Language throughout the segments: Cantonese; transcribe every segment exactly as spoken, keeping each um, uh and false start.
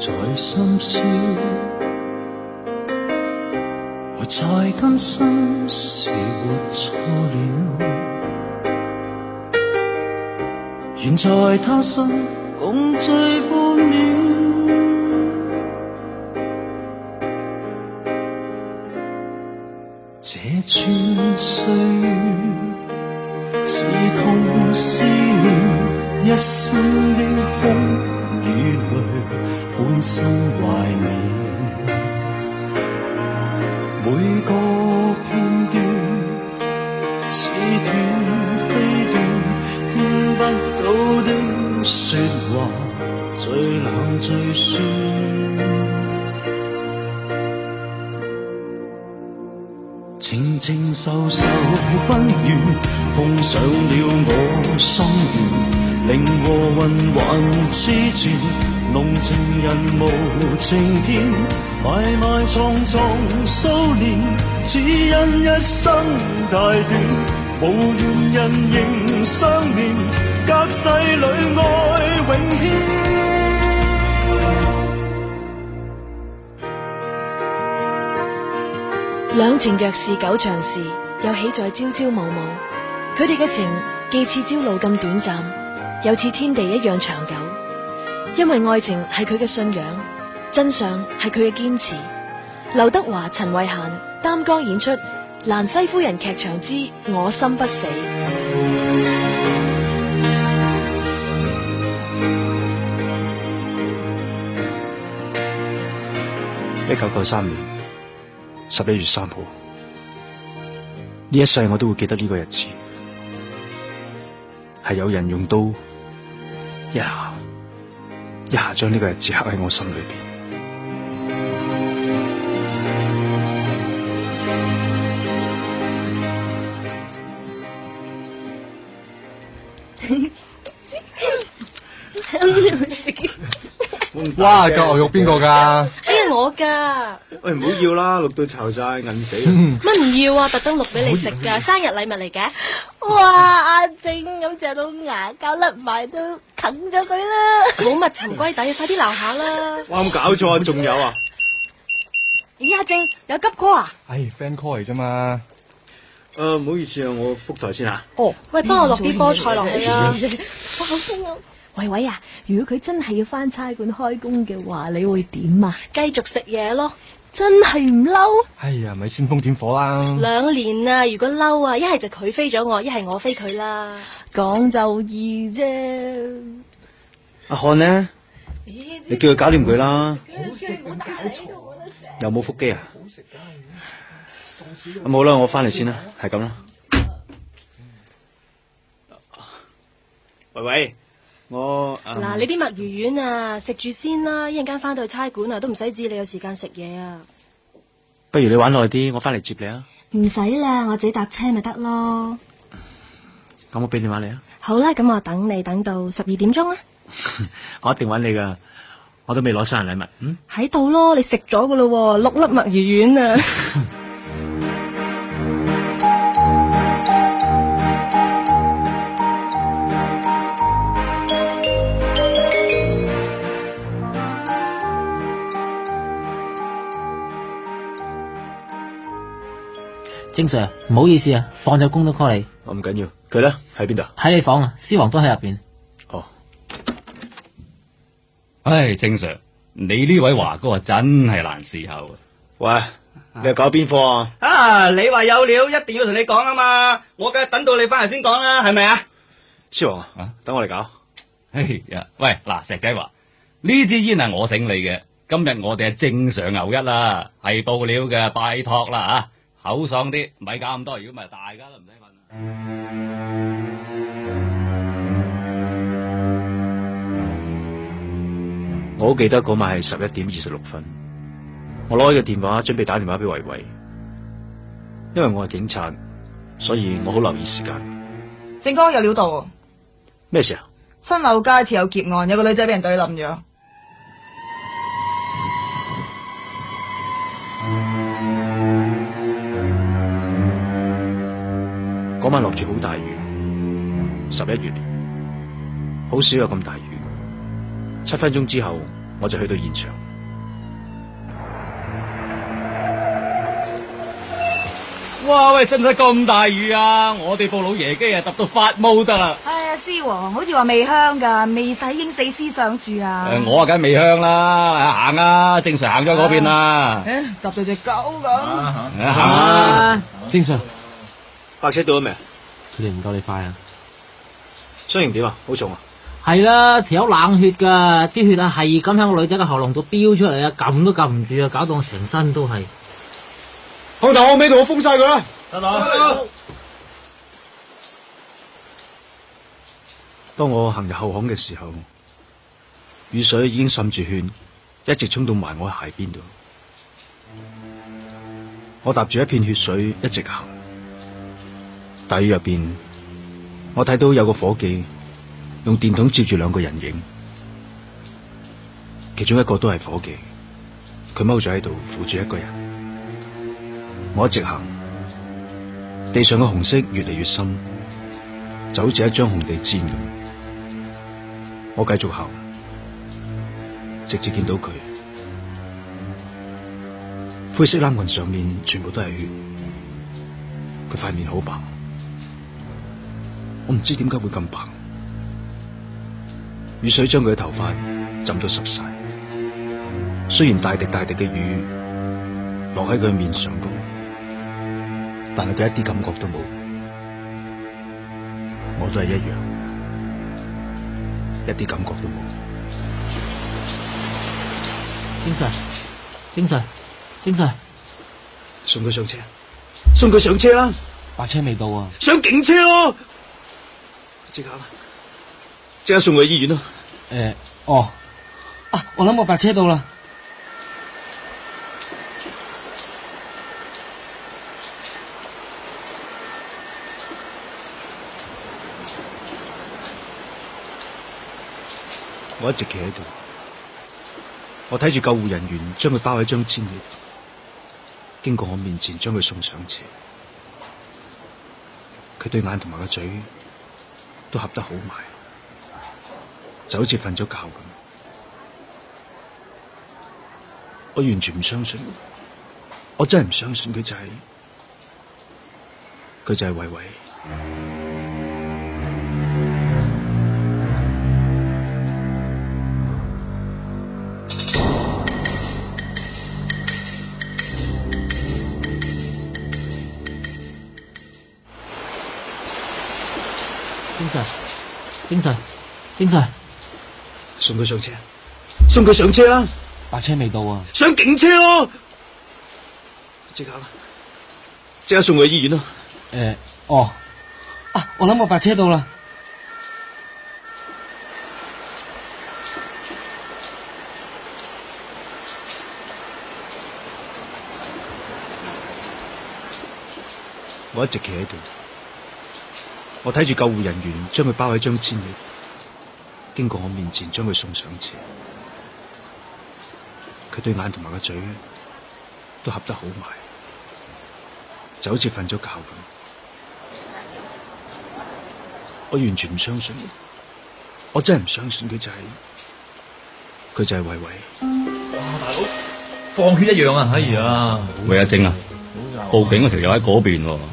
在深宵，我在今生是活錯了，願在他生共聚半秒。這串歲月是痛思念，一生的哭與淚，半生懷念。每個片段似斷非斷，聽不到的說話最冷最酸。情情愁愁不願，碰上了我心願，令和魂還痴纏，濃情人無情天，埋埋藏藏數年，只因一生太短，無緣人仍相念，隔世裏愛永牽。 兩情若是久長時，又豈在朝朝暮暮。佢哋嘅情既似朝露咁短暫，又似天地一樣長久。因為愛情係佢嘅信仰，真相係佢嘅堅持。劉德華、陳慧嫻擔綱演出《蘭西夫人劇場之我心不死》。 一九九三年十一月三號，呢一世我都會記得呢個日子，係有人用刀一下一下將呢個日子刻喺我心裏邊。 哇！嚿牛肉邊個㗎？ 係我㗎。 喂，唔好要啦，錄到巢晒，韌死。 乜唔要啊？特登錄俾你食㗎，生日禮物嚟嘅。哇！阿靜咁隻到牙膠甩埋都啃咗佢啦。冇蜜沉龜底，快啲鬧下啦。 哇！咁搞錯啊？仲有啊？ 咦，阿靜有急 call 啊？ 唉 ，friend call 嚟啫嘛。 誒，唔好意思啊，我覆台先嚇。 哦，喂，幫我落啲菠菜落去啊！哇，好驚啊！ 喂喂啊，如果佢真係要返差館開工嘅話，你會點啊？ 繼續食嘢咯。 真係唔嬲？ 哎呀，咪先風點火啦！ 兩年啊，如果嬲啊，一係就佢飛咗我，一係我飛佢啦。 講就易啫。 阿漢呢？你叫佢搞掂佢啦。 好食咁搞錯， 有冇腹肌啊？咁好啦，我翻嚟先啦，係咁啦。喂喂。我嗱、 嗯，你啲墨魚丸啊，食住先啦，一陣間翻到去差館啊，都唔使知你有時間食嘢啊。 不如你玩耐啲，我翻嚟接你啊。 唔使啦，我自己搭車咪得咯。 咁我俾電話你啊。 好啦，咁我等你等到十二點鐘啦。 我一定揾你噶，我都未攞生日禮物。嗯， 喺度咯，你食咗噶咯，六粒墨魚丸啊。 正 Sir， 唔好意思啊，放咗工都 call 你。 我唔緊要，佢咧喺邊度？ 喺你房啊，獅王都喺入邊。 哦， 唉，正 Sir， 你呢位華哥啊，真係難伺候啊！ 喂，你又搞邊科啊？ 啊，你話有料，一定要同你講啊嘛！我梗係等到你翻嚟先講啦，係咪啊？ 獅王啊，等我嚟搞。 哎呀，喂，嗱，石仔話呢支煙係我醒你嘅，今日我哋係正常牛一啦，係報料嘅，拜託啦啊！口爽啲，唔係搞咁多，如果唔係大家都唔使瞓啦。 我好記得嗰晚係十一點二十六分，我攞起個電話準備打電話俾維維，因為我係警察，所以我好留意時間。 正哥有料到啊！ 咩事啊？ 新樓街持有劫案，有個女仔俾人懟冧咗。 嗰晚落住好大雨，十一月好少有咁大雨。七分鐘之後， 我就去到現場。 哇喂，使唔使咁大雨啊？我哋部老爺機啊，揼到發毛得啦！ 哎呀，師王好似話未香噶，未使應死師上住啊！ 誒，我啊梗係未香啦，行啊，正常行咗嗰邊啦。 誒，揼到隻狗咁。 行啊， 正常。 白車到咗未？ 佢哋唔夠你快啊！ 傷形點啊？好重啊？ 係啦，條友冷血噶，啲血啊係咁喺個女仔嘅喉嚨度飆出嚟啊，撳都撳唔住啊，搞到我成身都係。 後頭後尾同我封晒佢啦！ 得啦。當我行入後巷嘅時候，雨水已經滲住血，一直衝到埋我鞋邊度。我踏住一片血水一直行，大雨入邊，我睇到有個伙計用電筒照住兩個人影，其中一個都係伙計，佢踎咗喺度扶住一個人。我一直行，地上嘅紅色越嚟越深，就好似一張紅地氈咁。我繼續行，直至見到佢，灰色冷裙上面全部都係血，佢塊面好白，我唔知點解會咁白。雨水將佢嘅頭髮浸到濕晒，雖然大滴大滴嘅雨落喺佢面上高，但係佢一啲感覺都冇，我都係一樣，一啲感覺都冇。 精神，精神，精神， 送佢上車，送佢上車啦！ 白車未到啊！ 上警車咯！即刻啦！即刻送佢去醫院咯！ 誒、呃，哦，啊，我諗我白車到啦。 我一直企喺度，我睇住救護人員將佢包喺張氈裏，經過我面前將佢送上車。佢對眼同埋個嘴都合得好埋，就好似瞓咗覺咁。我完全唔相信，我真係唔相信佢就係、是、佢就係維維。 精神，精神，精神， 送佢上車，送佢上車啦！ 白車未到啊！ 上警車咯！即刻啦！即刻送佢去醫院咯！ 誒、呃，哦，啊，我諗我白車到啦。 我一直企喺度。我睇住救護人員將佢包喺張氈裏，經過我面前將佢送上車。佢對眼同埋個嘴都合得好埋，就好似瞓咗覺咁。我完全唔相信，我真係唔相信佢就係、是、佢就係維維。 哇，大佬放血一樣啊！哎呀， 喂阿晶啊，報警嗰條友喺嗰邊喎。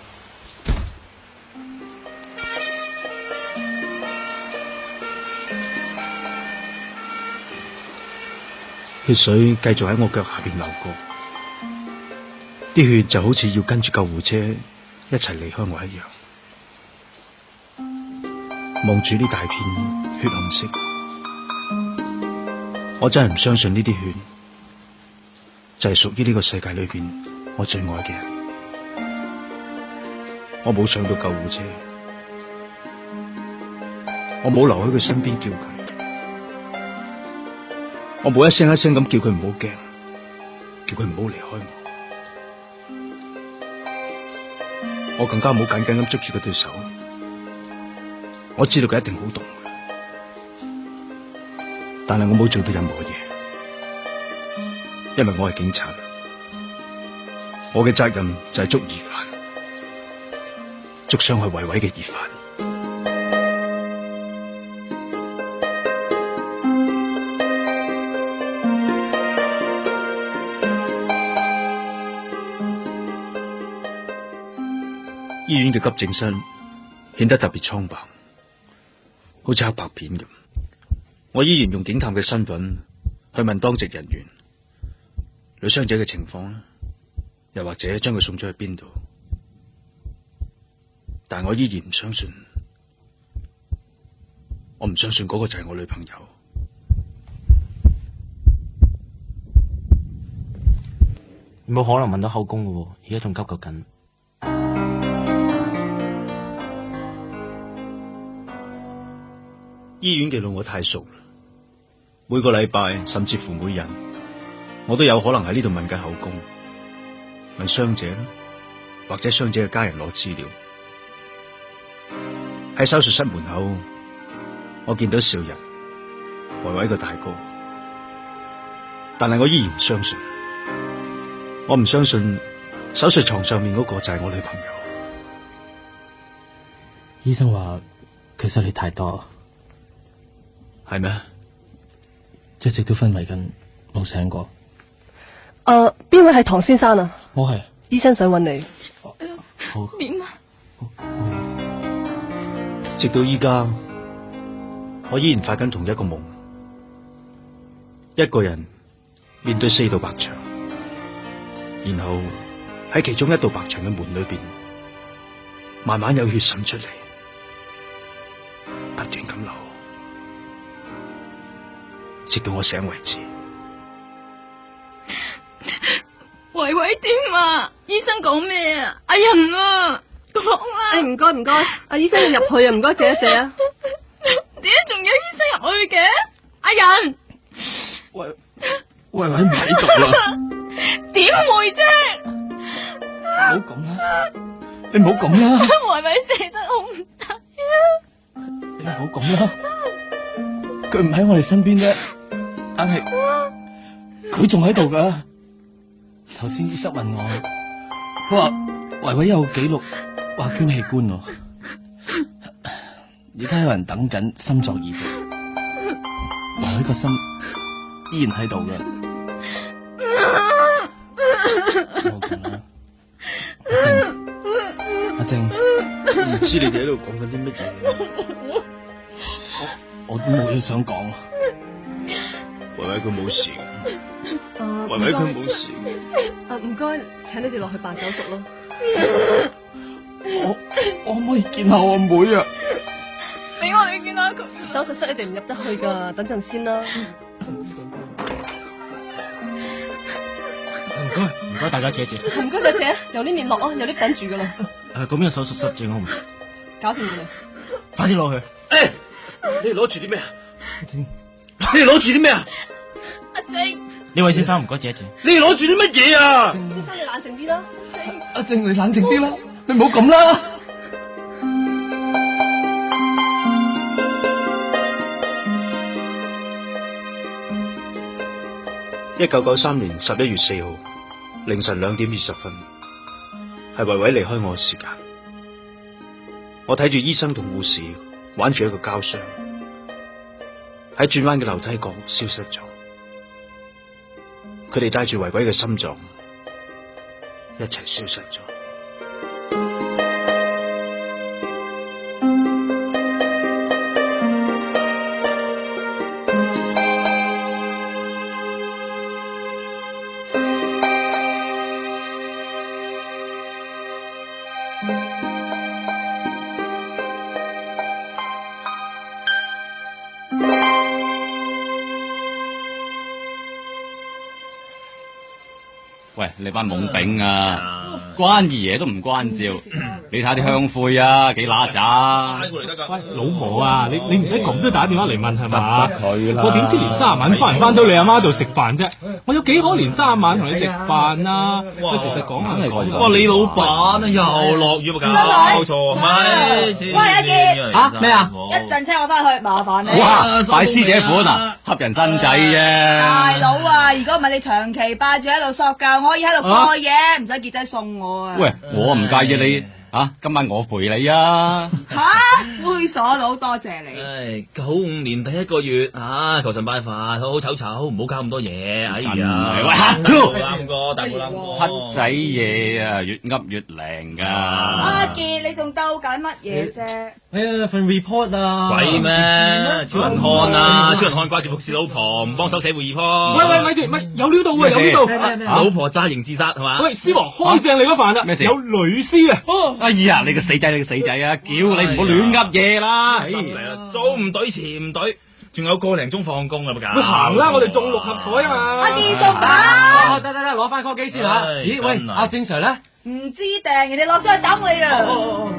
血水繼續喺我腳下邊流過，啲血就好似要跟住救護車一齊離開我一樣。望住呢大片血紅色，我真係唔相信呢啲血就係屬於呢個世界裏邊我最愛嘅人。我冇上到救護車，我冇留喺佢身邊叫佢。我冇一聲一聲咁叫佢唔好驚，叫佢唔好離開我。我更加冇緊緊咁捉住佢對手。我知道佢一定好凍，但係我冇做到任何嘢，因為我係警察，我嘅責任就係捉疑犯，捉傷害維維嘅疑犯。 醫院嘅急症室顯得特別蒼白，好似黑白片咁。我依然用警探嘅身份去問當值人員女傷者嘅情況啦，又或者將佢送咗去邊度。但我依然唔相信，我唔相信嗰個就係我女朋友。 冇可能問到口供嘅喎，而家仲急救緊。 醫院嘅路我太熟啦，每個禮拜甚至乎每日，我都有可能喺呢度問緊口供，問傷者啦，或者傷者嘅家人攞資料。喺手術室門口，我見到少人維維個大哥，但係我依然唔相信，我唔相信手術床上面嗰個就係我女朋友。 醫生話佢失血太多， 係咩？ 一直都昏迷緊，冇醒過。 誒，邊位係唐先生啊？ 我係。 醫生想揾你。 好。 點啊？ 直到依家，我依然發緊同一個夢，一個人面對四道白牆，然後喺其中一道白牆嘅門裏邊，慢慢有血滲出嚟，不斷咁流，直到我醒為止。 維維點啊？醫生講咩啊？阿仁啊，講啦。 誒，唔該唔該，阿醫生要入去啊，唔該借一借啊。 點解仲有醫生入去嘅？阿仁， 維維維唔喺度啦。 點會啫？ 唔好咁啦，你唔好咁啦。 維維死得好唔抵啊！ 你唔好咁啦，佢唔喺我哋身邊啫，但係佢仲喺度噶。頭先醫生問我，佢話維維有記錄話捐器官喎，而家有人等緊心臟移植，維維個心依然喺度噶。冇咁啦，阿靜，阿靜， 唔知你哋喺度講緊啲乜嘢？ 我我都冇嘢想講。 維維佢冇事， 誒， 維維佢冇事。 誒，唔該，請你哋落去辦手續咯。 我我可唔可以見下我妹啊？ 俾我哋見下佢。 手術室你哋唔入得去噶，等陣先啦。 唔該，唔該大家姐姐。 唔該姐姐，由呢面落啊，有 lift 等住噶啦。 誒，嗰邊有手術室正好唔？ 搞掂佢哋。 快啲落去。 誒，你哋攞住啲咩啊？你哋攞住啲咩啊？ 阿靜， 呢位先生唔該姐姐。 你哋攞住啲乜嘢啊？ 先生你冷靜啲啦。 阿靜你冷靜啲啦，你唔好咁啦。 一九九三年十一月四號凌晨兩點二十分，係維維離開我嘅時間。我睇住醫生同護士玩住一個膠箱，喺轉彎嘅樓梯角消失咗。佢哋帶住維維嘅心臟一齊消失咗。 喂，你班懵丙啊，關二爺都唔關照，你睇下啲香灰啊，幾乸渣！ 喂，老婆啊，你你唔使咁都打電話嚟問係嘛？ 執執佢啦！ 我點知連卅晚翻唔翻到你阿媽度食飯啫？我有幾可連卅晚同你食飯啊？喂，其實講下嚟講， 哇，你老闆啊又落雨啊，搞錯咪？ 喂，阿傑啊咩啊？ 一陣車我翻去，麻煩你。 哇，拜師姐款啊，恰人新仔啫！ 大佬啊，如果唔係你長期霸住喺度索教，我可以喺度過夜，唔使傑仔送我啊。 喂，我唔介意你啊，今晚我陪你啊！ 吓，猥瑣佬，多謝你。 唉，九五年第一個月啊，求神拜佛，好好醜醜，唔好搞咁多嘢。哎真呀， 係喂黑超啱哥，大冇啱哥， 黑仔嘢啊，越噏越靈噶。 阿杰，你仲鬥緊乜嘢啫？ 哎呀，份 report 啊，鬼咩？超人漢啊，超人漢掛住服侍老婆，唔幫手寫會議 report。 喂喂，咪住，咪有料到喎，有料到。 老婆詐型自殺係嘛？ 喂，師王開正你嗰飯啦， 咩事有女屍啊！ 哎呀，你個死仔，你個死仔啊！叫你唔好亂噏嘢啦。 心仔啊，早唔對遲唔對，仲有個零鐘放工啊，冇搞。 喂，行啦，我哋中六合彩啊嘛。 阿杰仲打？ 得得得，攞翻科機先吓。咦喂，阿正 Sir 咧？ 唔知訂，人哋落咗去等你啊！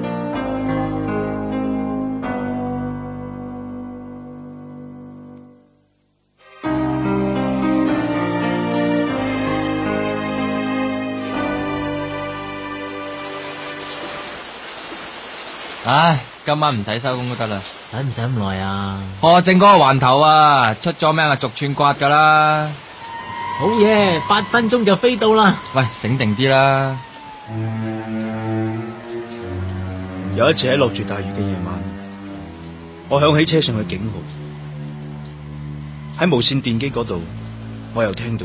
唉，今晚唔使收工都得啦。 使唔使咁耐啊？ 何正嗰個環頭啊，出咗名啊，逐寸刮噶啦。 好嘢，八分鐘就飛到啦。 喂，醒定啲啦。 有一次喺落住大雨嘅夜晚，我響起車上嘅警號，喺無線電機嗰度，我又聽到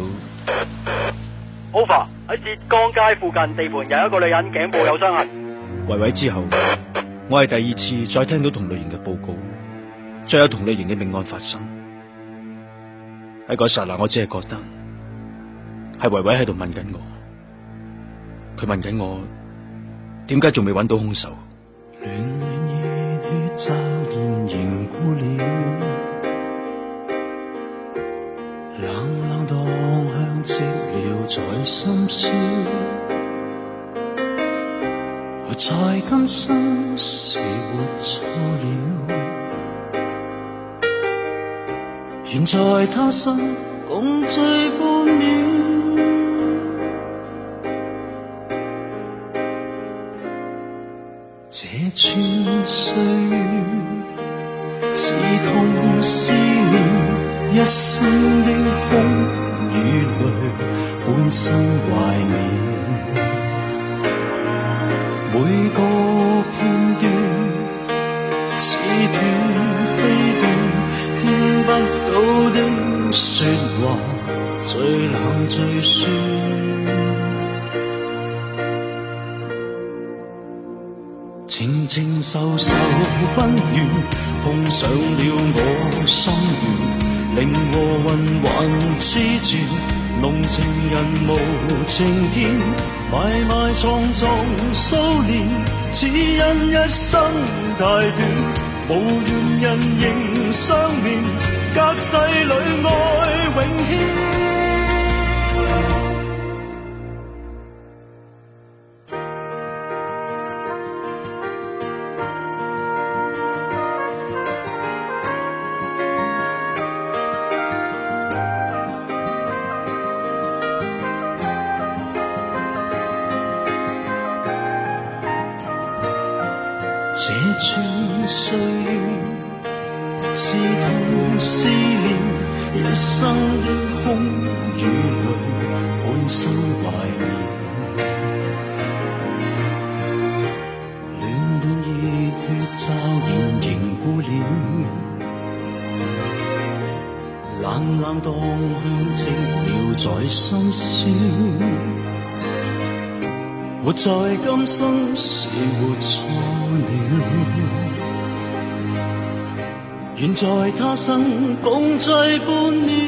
Over 喺浙江街附近地盤有一個女人頸部有傷痕。 維維之後，我係第二次再聽到同類型嘅報告，再有同類型嘅命案發生。喺嗰剎那，我只係覺得係維維喺度問緊我，佢問緊我點解仲未揾到兇手。 暖暖熱血驟然凝固了，冷冷蕩向寂寥在深宵，活在今生是活錯了，願在他生共聚半秒。這串歲月是痛是憐，一生的空與淚半生懷緬，每個片段似斷非斷，聽不到的說話最冷最酸。情情愁愁不怨，碰上了我心願，令和魂還痴纏，濃情人無情天，埋埋藏藏數年，只因一生太短，無緣人仍相戀，隔世裏愛永牽。這串歲月是痛是憐，一生的空與淚半生懷念，暖暖熱血驟然凝固了，冷冷蕩向寂寥在深宵，活在今生是活錯了，願在他生共聚半秒，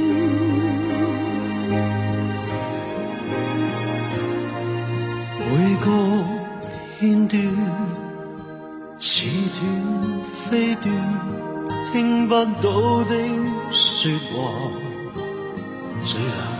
每個片段似斷非斷，聽不到的說話最冷。